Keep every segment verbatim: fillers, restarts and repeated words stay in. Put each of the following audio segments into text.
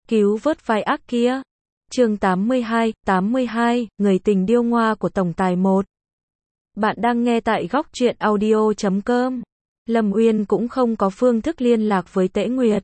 Cứu vớt vai ác kia. Chương tám mươi hai, tám mươi hai, người tình điêu ngoa của tổng tài một. Bạn đang nghe tại góc truyện audio chấm com. Lâm Uyên cũng không có phương thức liên lạc với Tễ Nguyệt.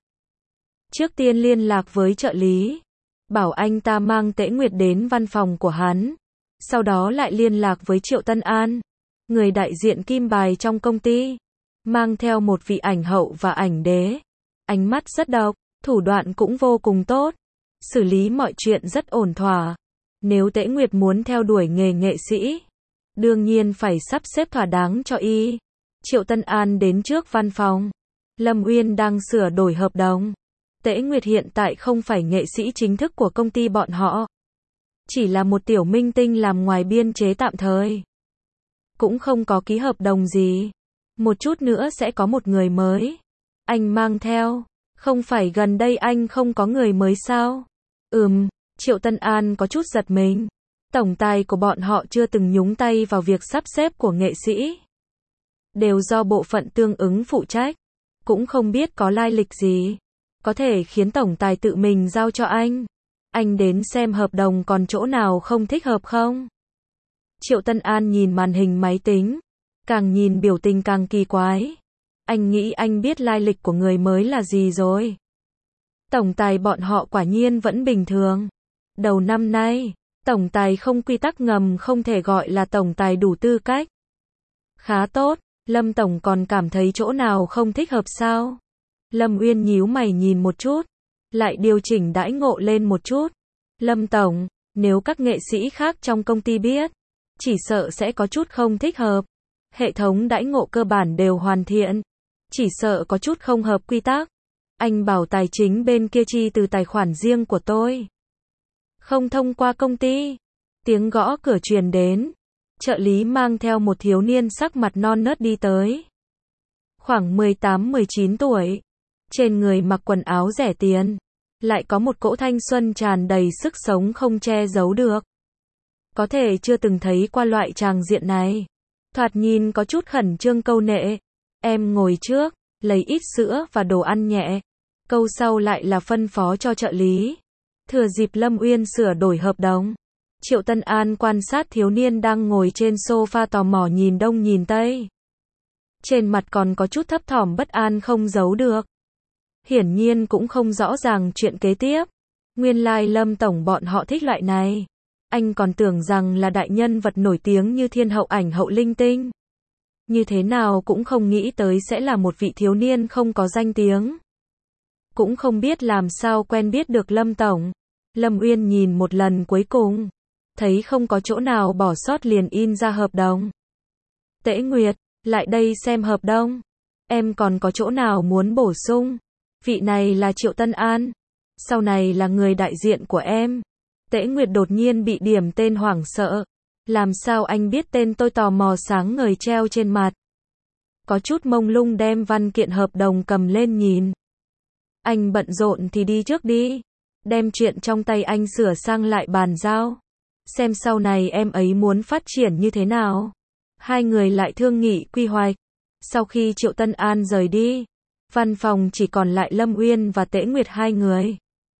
Trước tiên liên lạc với trợ lý, bảo anh ta mang Tễ Nguyệt đến văn phòng của hắn. Sau đó lại liên lạc với Triệu Tân An, người đại diện kim bài trong công ty, mang theo một vị ảnh hậu và ảnh đế. Ánh mắt rất độc, thủ đoạn cũng vô cùng tốt, xử lý mọi chuyện rất ổn thỏa. Nếu Tễ Nguyệt muốn theo đuổi nghề nghệ sĩ, đương nhiên phải sắp xếp thỏa đáng cho y. Triệu Tân An đến trước văn phòng. Lâm Uyên đang sửa đổi hợp đồng. Tễ Nguyệt hiện tại không phải nghệ sĩ chính thức của công ty bọn họ, chỉ là một tiểu minh tinh làm ngoài biên chế tạm thời, cũng không có ký hợp đồng gì. Một chút nữa sẽ có một người mới anh mang theo. Không phải gần đây anh không có người mới sao? Ừm, Triệu Tân An có chút giật mình. Tổng tài của bọn họ chưa từng nhúng tay vào việc sắp xếp của nghệ sĩ, đều do bộ phận tương ứng phụ trách. Cũng không biết có lai lịch gì, có thể khiến tổng tài tự mình giao cho anh. Anh đến xem hợp đồng còn chỗ nào không thích hợp không? Triệu Tân An nhìn màn hình máy tính, càng nhìn biểu tình càng kỳ quái. Anh nghĩ anh biết lai lịch của người mới là gì rồi. Tổng tài bọn họ quả nhiên vẫn bình thường. Đầu năm nay, tổng tài không quy tắc ngầm không thể gọi là tổng tài đủ tư cách. Khá tốt, Lâm tổng còn cảm thấy chỗ nào không thích hợp sao? Lâm Uyên nhíu mày nhìn một chút, lại điều chỉnh đãi ngộ lên một chút. Lâm tổng, nếu các nghệ sĩ khác trong công ty biết, chỉ sợ sẽ có chút không thích hợp. Hệ thống đãi ngộ cơ bản đều hoàn thiện, chỉ sợ có chút không hợp quy tắc. Anh bảo tài chính bên kia chi từ tài khoản riêng của tôi, không thông qua công ty. Tiếng gõ cửa truyền đến. Trợ lý mang theo một thiếu niên sắc mặt non nớt đi tới. Khoảng mười tám mười chín tuổi. Trên người mặc quần áo rẻ tiền, lại có một cỗ thanh xuân tràn đầy sức sống không che giấu được. Có thể chưa từng thấy qua loại tràng diện này. Thoạt nhìn có chút khẩn trương câu nệ. Em ngồi trước, lấy ít sữa và đồ ăn nhẹ. Câu sau lại là phân phó cho trợ lý. Thừa dịp Lâm Uyên sửa đổi hợp đồng, Triệu Tân An quan sát thiếu niên đang ngồi trên sofa tò mò nhìn đông nhìn tây. Trên mặt còn có chút thấp thỏm bất an không giấu được. Hiển nhiên cũng không rõ ràng chuyện kế tiếp. Nguyên lai Lâm tổng bọn họ thích loại này. Anh còn tưởng rằng là đại nhân vật nổi tiếng như thiên hậu ảnh hậu linh tinh. Như thế nào cũng không nghĩ tới sẽ là một vị thiếu niên không có danh tiếng. Cũng không biết làm sao quen biết được Lâm tổng. Lâm Uyên nhìn một lần cuối cùng, thấy không có chỗ nào bỏ sót liền in ra hợp đồng. Tễ Nguyệt, lại đây xem hợp đồng. Em còn có chỗ nào muốn bổ sung? Vị này là Triệu Tân An, sau này là người đại diện của em. Tễ Nguyệt đột nhiên bị điểm tên hoảng sợ. Làm sao anh biết tên tôi? Tò mò sáng ngời treo trên mặt. Có chút mông lung đem văn kiện hợp đồng cầm lên nhìn. Anh bận rộn thì đi trước đi. Đem chuyện trong tay anh sửa sang lại bàn giao. Xem sau này em ấy muốn phát triển như thế nào. Hai người lại thương nghị quy hoạch. Sau khi Triệu Tân An rời đi, văn phòng chỉ còn lại Lâm Uyên và Tễ Nguyệt hai người.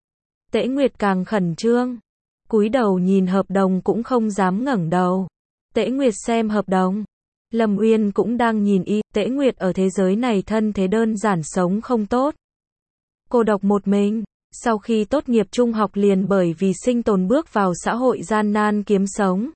Tễ Nguyệt càng khẩn trương, cúi đầu nhìn hợp đồng cũng không dám ngẩng đầu. Tễ Nguyệt xem hợp đồng. Lâm Uyên cũng đang nhìn y. Tễ Nguyệt ở thế giới này thân thế đơn giản, sống không tốt, cô độc một mình. Sau khi tốt nghiệp trung học liền bởi vì sinh tồn bước vào xã hội gian nan kiếm sống.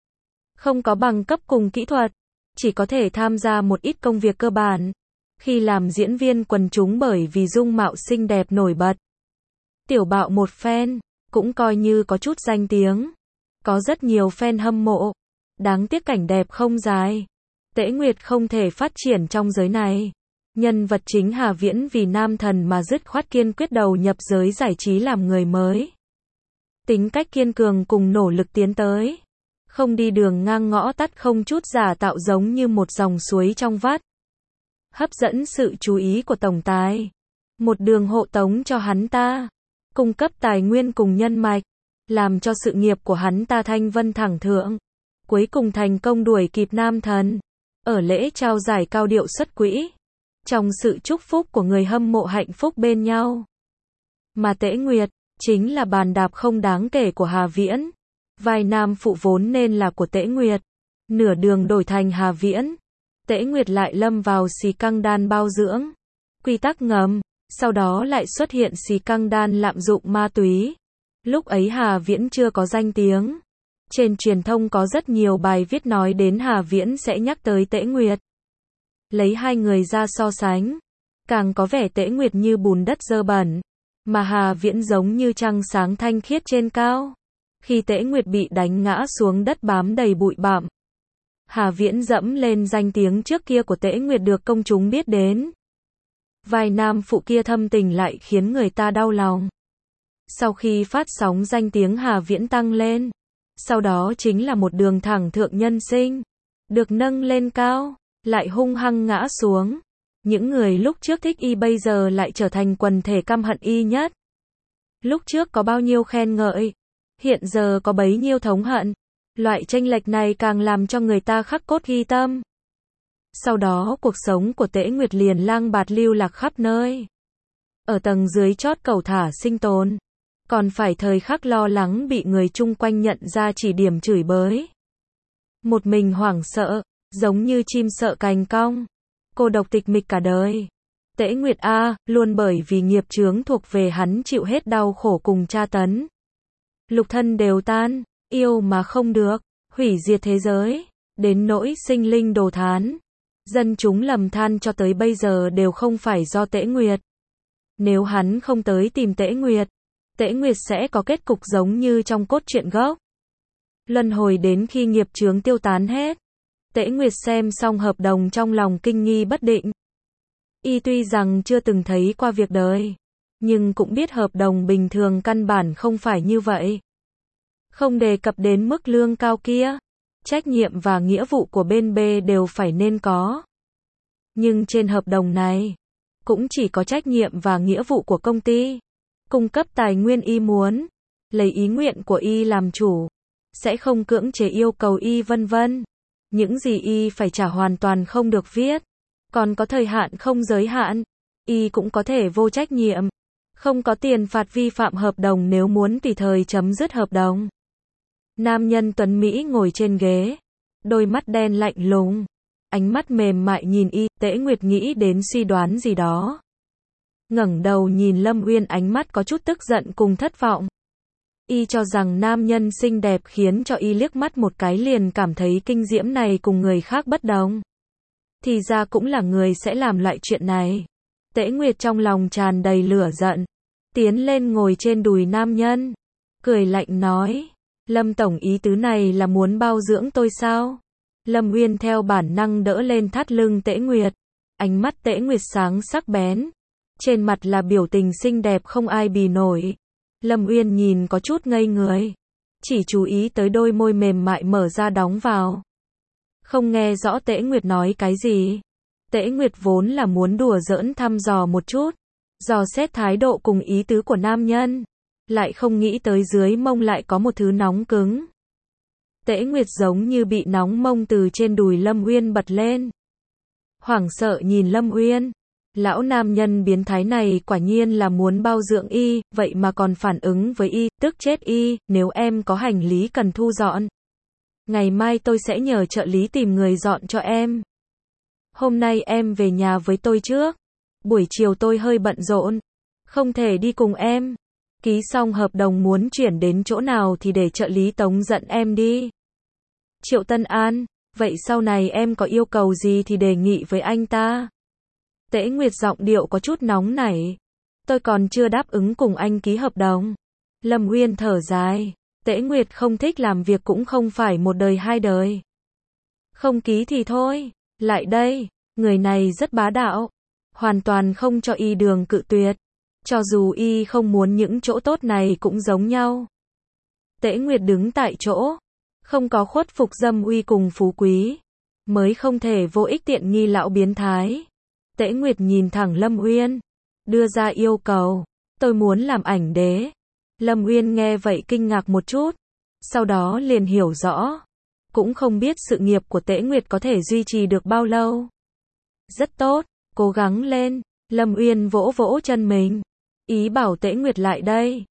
Không có bằng cấp cùng kỹ thuật, chỉ có thể tham gia một ít công việc cơ bản. Khi làm diễn viên quần chúng bởi vì dung mạo xinh đẹp nổi bật, tiểu bạo một phen, cũng coi như có chút danh tiếng. Có rất nhiều fan hâm mộ. Đáng tiếc cảnh đẹp không dài. Tễ Nguyệt không thể phát triển trong giới này. Nhân vật chính Hà Viễn vì nam thần mà dứt khoát kiên quyết đầu nhập giới giải trí làm người mới. Tính cách kiên cường cùng nỗ lực tiến tới. Không đi đường ngang ngõ tắt, không chút giả tạo, giống như một dòng suối trong vắt. Hấp dẫn sự chú ý của tổng tài. Một đường hộ tống cho hắn ta. Cung cấp tài nguyên cùng nhân mạch. Làm cho sự nghiệp của hắn ta thanh vân thẳng thượng. Cuối cùng thành công đuổi kịp nam thần. Ở lễ trao giải cao điệu xuất quỹ. Trong sự chúc phúc của người hâm mộ hạnh phúc bên nhau. Mà Tễ Nguyệt, chính là bàn đạp không đáng kể của Hà Viễn. Vai nam phụ vốn nên là của Tễ Nguyệt, nửa đường đổi thành Hà Viễn. Tễ Nguyệt lại lâm vào xì căng đan bao dưỡng, quy tắc ngầm, sau đó lại xuất hiện xì căng đan lạm dụng ma túy. Lúc ấy Hà Viễn chưa có danh tiếng. Trên truyền thông có rất nhiều bài viết nói đến Hà Viễn sẽ nhắc tới Tễ Nguyệt. Lấy hai người ra so sánh, càng có vẻ Tễ Nguyệt như bùn đất dơ bẩn, mà Hà Viễn giống như trăng sáng thanh khiết trên cao. Khi Tễ Nguyệt bị đánh ngã xuống đất bám đầy bụi bặm, Hà Viễn dẫm lên danh tiếng trước kia của Tễ Nguyệt được công chúng biết đến. Vai nam phụ kia thâm tình lại khiến người ta đau lòng. Sau khi phát sóng danh tiếng Hà Viễn tăng lên, sau đó chính là một đường thẳng thượng nhân sinh, được nâng lên cao, lại hung hăng ngã xuống. Những người lúc trước thích y bây giờ lại trở thành quần thể căm hận y nhất. Lúc trước có bao nhiêu khen ngợi, hiện giờ có bấy nhiêu thống hận. Loại chênh lệch này càng làm cho người ta khắc cốt ghi tâm. Sau đó cuộc sống của Tễ Nguyệt liền lang bạt lưu lạc khắp nơi. Ở tầng dưới chót cẩu thả sinh tồn, còn phải thời khắc lo lắng bị người chung quanh nhận ra chỉ điểm chửi bới. Một mình hoảng sợ, giống như chim sợ cành cong, cô độc tịch mịch cả đời. Tễ Nguyệt a, luôn bởi vì nghiệp chướng thuộc về hắn chịu hết đau khổ cùng tra tấn. Lục thân đều tan, yêu mà không được, hủy diệt thế giới, đến nỗi sinh linh đồ thán. Dân chúng lầm than cho tới bây giờ đều không phải do Tễ Nguyệt. Nếu hắn không tới tìm Tễ Nguyệt, Tễ Nguyệt sẽ có kết cục giống như trong cốt truyện gốc. Luân hồi đến khi nghiệp chướng tiêu tán hết. Tễ Nguyệt xem xong hợp đồng trong lòng kinh nghi bất định. Y tuy rằng chưa từng thấy qua việc đời, nhưng cũng biết hợp đồng bình thường căn bản không phải như vậy. Không đề cập đến mức lương cao kia, trách nhiệm và nghĩa vụ của bên B đều phải nên có. Nhưng trên hợp đồng này, cũng chỉ có trách nhiệm và nghĩa vụ của công ty, cung cấp tài nguyên y muốn, lấy ý nguyện của y làm chủ, sẽ không cưỡng chế yêu cầu y vân vân. Những gì y phải trả hoàn toàn không được viết, còn có thời hạn không giới hạn, y cũng có thể vô trách nhiệm, không có tiền phạt vi phạm hợp đồng nếu muốn tùy thời chấm dứt hợp đồng. Nam nhân tuấn Mỹ ngồi trên ghế, đôi mắt đen lạnh lùng, ánh mắt mềm mại nhìn y. Tễ Nguyệt nghĩ đến suy đoán gì đó, ngẩng đầu nhìn Lâm Uyên, ánh mắt có chút tức giận cùng thất vọng. Y cho rằng nam nhân xinh đẹp khiến cho y liếc mắt một cái liền cảm thấy kinh diễm này cùng người khác bất đồng. Thì ra cũng là người sẽ làm loại chuyện này. Tễ Nguyệt trong lòng tràn đầy lửa giận, tiến lên ngồi trên đùi nam nhân, cười lạnh nói, Lâm tổng ý tứ này là muốn bao dưỡng tôi sao? Lâm Uyên theo bản năng đỡ lên thắt lưng Tễ Nguyệt, ánh mắt Tễ Nguyệt sáng sắc bén, trên mặt là biểu tình xinh đẹp không ai bì nổi. Lâm Uyên nhìn có chút ngây người, chỉ chú ý tới đôi môi mềm mại mở ra đóng vào. Không nghe rõ Tễ Nguyệt nói cái gì. Tễ Nguyệt vốn là muốn đùa giỡn thăm dò một chút, dò xét thái độ cùng ý tứ của nam nhân, lại không nghĩ tới dưới mông lại có một thứ nóng cứng. Tễ Nguyệt giống như bị nóng mông từ trên đùi Lâm Uyên bật lên. Hoảng sợ nhìn Lâm Uyên. Lão nam nhân biến thái này quả nhiên là muốn bao dưỡng y, vậy mà còn phản ứng với y, tức chết y. Nếu em có hành lý cần thu dọn, ngày mai tôi sẽ nhờ trợ lý tìm người dọn cho em. Hôm nay em về nhà với tôi trước, buổi chiều tôi hơi bận rộn, không thể đi cùng em. Ký xong hợp đồng muốn chuyển đến chỗ nào thì để trợ lý tống dẫn em đi. Triệu Tân An, vậy sau này em có yêu cầu gì thì đề nghị với anh ta. Tễ Nguyệt giọng điệu có chút nóng nảy. Tôi còn chưa đáp ứng cùng anh ký hợp đồng. Lâm Uyên thở dài. Tễ Nguyệt không thích làm việc cũng không phải một đời hai đời. Không ký thì thôi. Lại đây, người này rất bá đạo. Hoàn toàn không cho y đường cự tuyệt. Cho dù y không muốn những chỗ tốt này cũng giống nhau. Tễ Nguyệt đứng tại chỗ. Không có khuất phục dâm uy cùng phú quý, mới không thể vô ích tiện nghi lão biến thái. Tễ Nguyệt nhìn thẳng Lâm Uyên, đưa ra yêu cầu, tôi muốn làm ảnh đế. Lâm Uyên nghe vậy kinh ngạc một chút, sau đó liền hiểu rõ, cũng không biết sự nghiệp của Tễ Nguyệt có thể duy trì được bao lâu. Rất tốt, cố gắng lên. Lâm Uyên vỗ vỗ chân mình, ý bảo Tễ Nguyệt lại đây.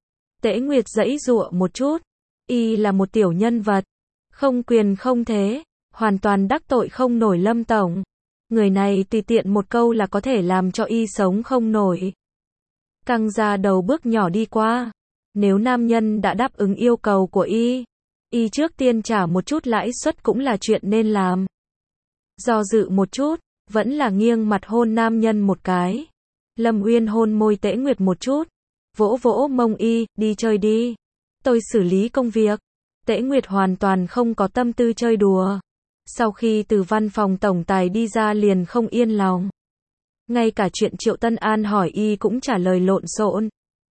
Tễ Nguyệt giãy giụa một chút. Y là một tiểu nhân vật. Không quyền không thế. Hoàn toàn đắc tội không nổi Lâm tổng. Người này tùy tiện một câu là có thể làm cho y sống không nổi. Căng ra đầu bước nhỏ đi qua. Nếu nam nhân đã đáp ứng yêu cầu của y, y trước tiên trả một chút lãi suất cũng là chuyện nên làm. Do dự một chút, vẫn là nghiêng mặt hôn nam nhân một cái. Lâm Uyên hôn môi Tễ Nguyệt một chút, vỗ vỗ mông y, đi chơi đi. Tôi xử lý công việc. Tễ Nguyệt hoàn toàn không có tâm tư chơi đùa. Sau khi từ văn phòng tổng tài đi ra liền không yên lòng. Ngay cả chuyện Triệu Tân An hỏi y cũng trả lời lộn xộn.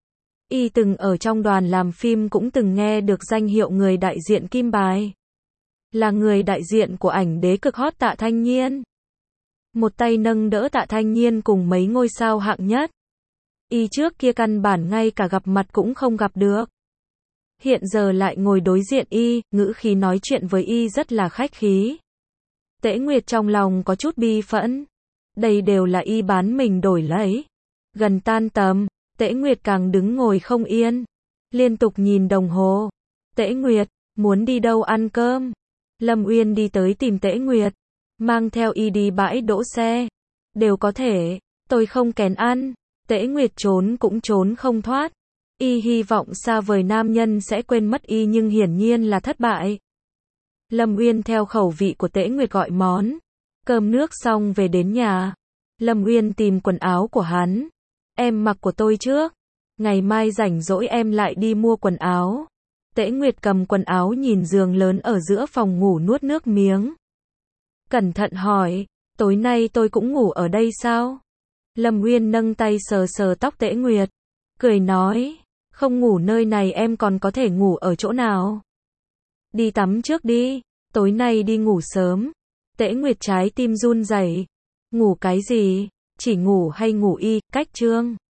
Y từng ở trong đoàn làm phim cũng từng nghe được danh hiệu người đại diện Kim Bài. Là người đại diện của ảnh đế cực hot Tạ Thanh Nhiên. Một tay nâng đỡ Tạ Thanh Nhiên cùng mấy ngôi sao hạng nhất. Y trước kia căn bản ngay cả gặp mặt cũng không gặp được. Hiện giờ lại ngồi đối diện y, ngữ khí nói chuyện với y rất là khách khí. Tễ Nguyệt trong lòng có chút bi phẫn. Đây đều là y bán mình đổi lấy. Gần tan tầm, Tễ Nguyệt càng đứng ngồi không yên. Liên tục nhìn đồng hồ. Tễ Nguyệt, muốn đi đâu ăn cơm? Lâm Uyên đi tới tìm Tễ Nguyệt. Mang theo y đi bãi đỗ xe. Đều có thể. Tôi không kén ăn. Tễ Nguyệt trốn cũng trốn không thoát. Y hy vọng xa vời nam nhân sẽ quên mất y nhưng hiển nhiên là thất bại. Lâm Uyên theo khẩu vị của Tễ Nguyệt gọi món. Cơm nước xong về đến nhà. Lâm Uyên tìm quần áo của hắn. Em mặc của tôi trước. Ngày mai rảnh rỗi em lại đi mua quần áo. Tễ Nguyệt cầm quần áo nhìn giường lớn ở giữa phòng ngủ nuốt nước miếng. Cẩn thận hỏi, tối nay tôi cũng ngủ ở đây sao? Lâm Uyên nâng tay sờ sờ tóc Tễ Nguyệt. Cười nói, không ngủ nơi này em còn có thể ngủ ở chỗ nào? Đi tắm trước đi, tối nay đi ngủ sớm. Tễ Nguyệt trái tim run rẩy. Ngủ cái gì? Chỉ ngủ hay ngủ y, cách trương?